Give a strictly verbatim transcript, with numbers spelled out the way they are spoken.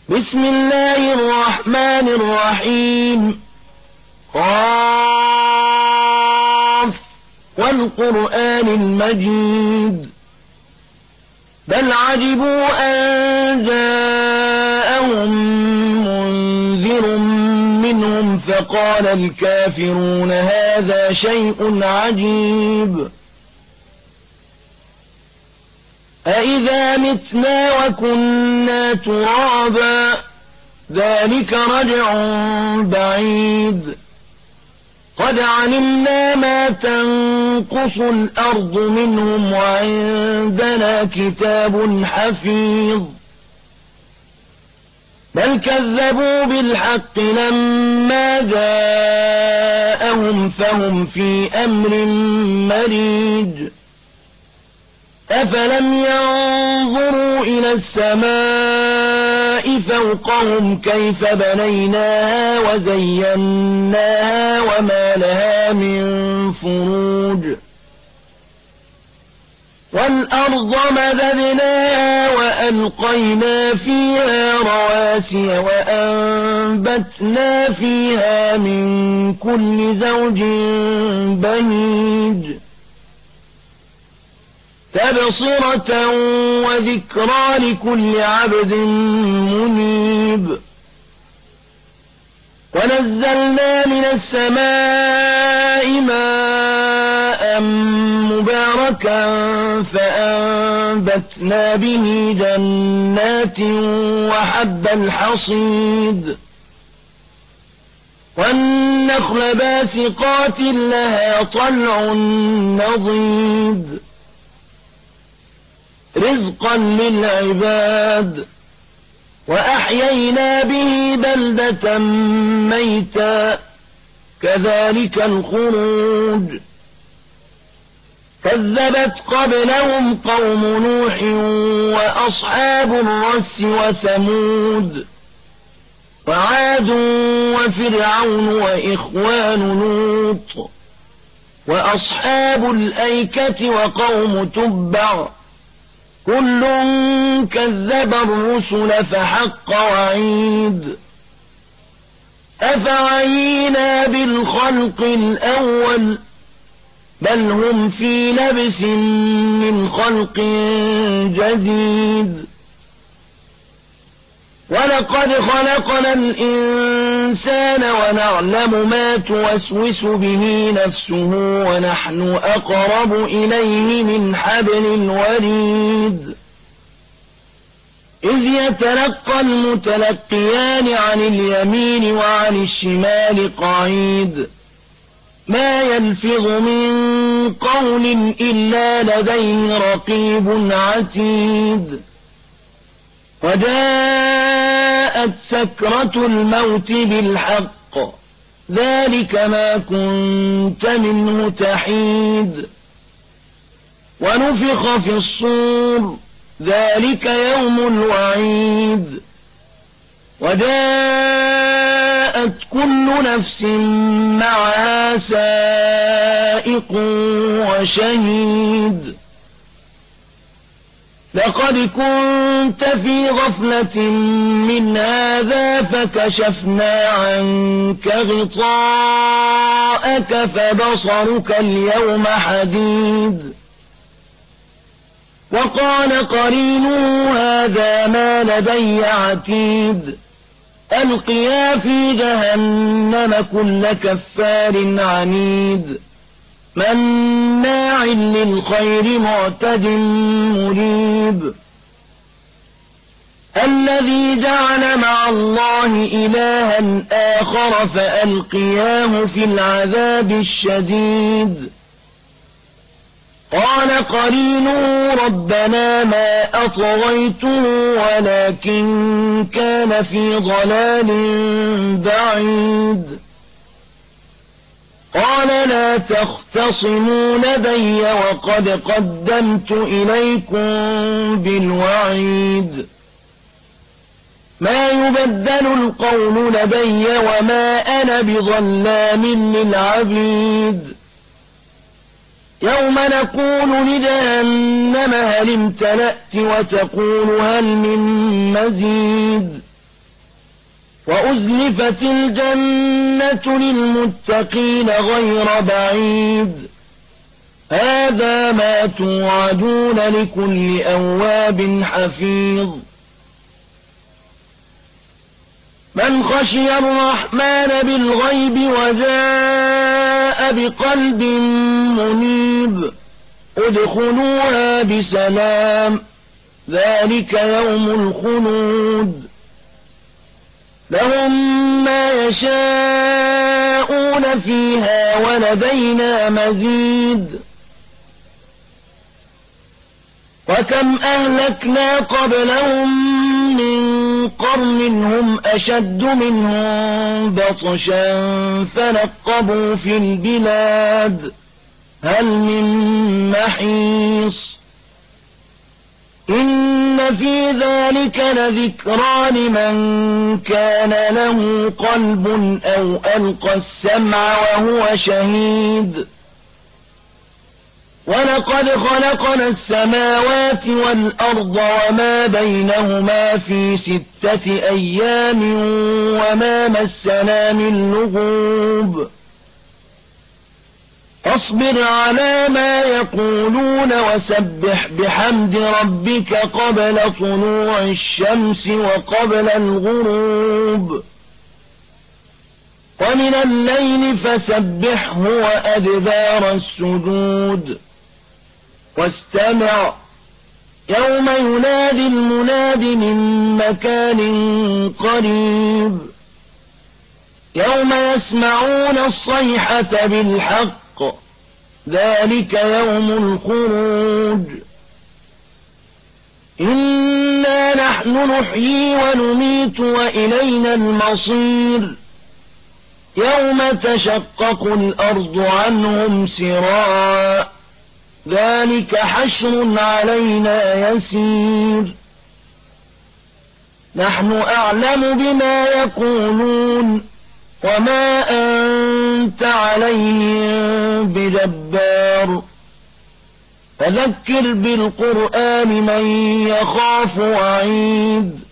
بسم الله الرحمن الرحيم. قاف والقرآن المجيد. بل عجبوا أن جاءهم منذر منهم فقال الكافرون هذا شيء عجيب. أإذا متنا وكنا ترابا ذلك رجع بعيد. قد علمنا ما تنقص الأرض منهم وعندنا كتاب حفيظ. بل كذبوا بالحق لما جاءهم فهم في أمر مريج. أفلم ينظروا إلى السماء فوقهم كيف بنيناها وزيناها وما لها من فروج. والأرض مددناها وألقينا فيها رواسي وأنبتنا فيها من كل زوج بهيج تبصرة وذكرى لكل عبد منيب. ونزلنا من السماء ماء مباركا فأنبتنا به جنات وحب الحصيد والنخل باسقات لها طلع نضيد رزقا للعباد. وأحيينا به بلدة ميتا كذلك الخروج. كذبت قبلهم قوم نوح وأصحاب الرس وثمود وعاد وفرعون وإخوان لوط وأصحاب الأيكة وقوم تبع كل كذب الرسل فحق وعيد. أفعينا بالخلق الأول بل هم في لبس من خلق جديد. ولقد خلقنا الإنسان ونعلم ما توسوس به نفسه ونحن أقرب إليه من حبل الوريد. إذ يتلقى المتلقيان عن اليمين وعن الشمال قعيد. ما يلفظ من قول إلا لديه رقيب عتيد. وجاءت سكرة الموت بالحق ذلك ما كنت منه تحيد. ونفخ في الصور ذلك يوم الوعيد. وجاءت كل نفس معها سائق وشهيد. لقد كنت في غفلة من هذا فكشفنا عنك غطاءك فبصرك اليوم حديد. وقال قرينه هذا ما لدي عتيد. ألقيا في جهنم كل كفار عنيد مناع للخير معتد مريب. الذي جعل مع الله إلها آخر فألقياه في العذاب الشديد. قال قرينه ربنا ما أطغيته ولكن كان في ضلال بعيد. قال لا تختصموا لدي وقد قدمت إليكم بالوعيد. ما يبدل القول لدي وما أنا بظلام للعبيد. يوم نقول لجهنم هل امتلأت وتقول هل من مزيد وأزلفت الجنة للمتقين غير بعيد هذا ما توعدون لكل أواب حفيظ من خشي الرحمن بالغيب وجاء بقلب منيب ادخلوها بسلام ذلك يوم الخلود لهم ما يشاءون فيها ولدينا مزيد وكم أهلكنا قبلهم من قرن هم أشد منهم بطشا فنقبوا في البلاد هل من محيص إن في ذلك لذكرى لمن كان له قلب أو ألقى السمع وهو شهيد ولقد خلقنا السماوات والأرض وما بينهما في ستة أيام وما مسنا من لغوب فاصبر على ما يقولون وسبح بحمد ربك قبل طلوع الشمس وقبل الغروب ومن الليل فسبحه وأدبار السجود واستمع يوم ينادي المناد من مكان قريب يوم يسمعون الصيحة بالحق ذلك يوم الخروج إنا نحن نحيي ونميت وإلينا المصير يوم تشقق الأرض عنهم سراعا ذلك حشر علينا يسير نحن أعلم بما يقولون وما أنت عليهم بجبار فذكر بالقرآن من يخاف وعيد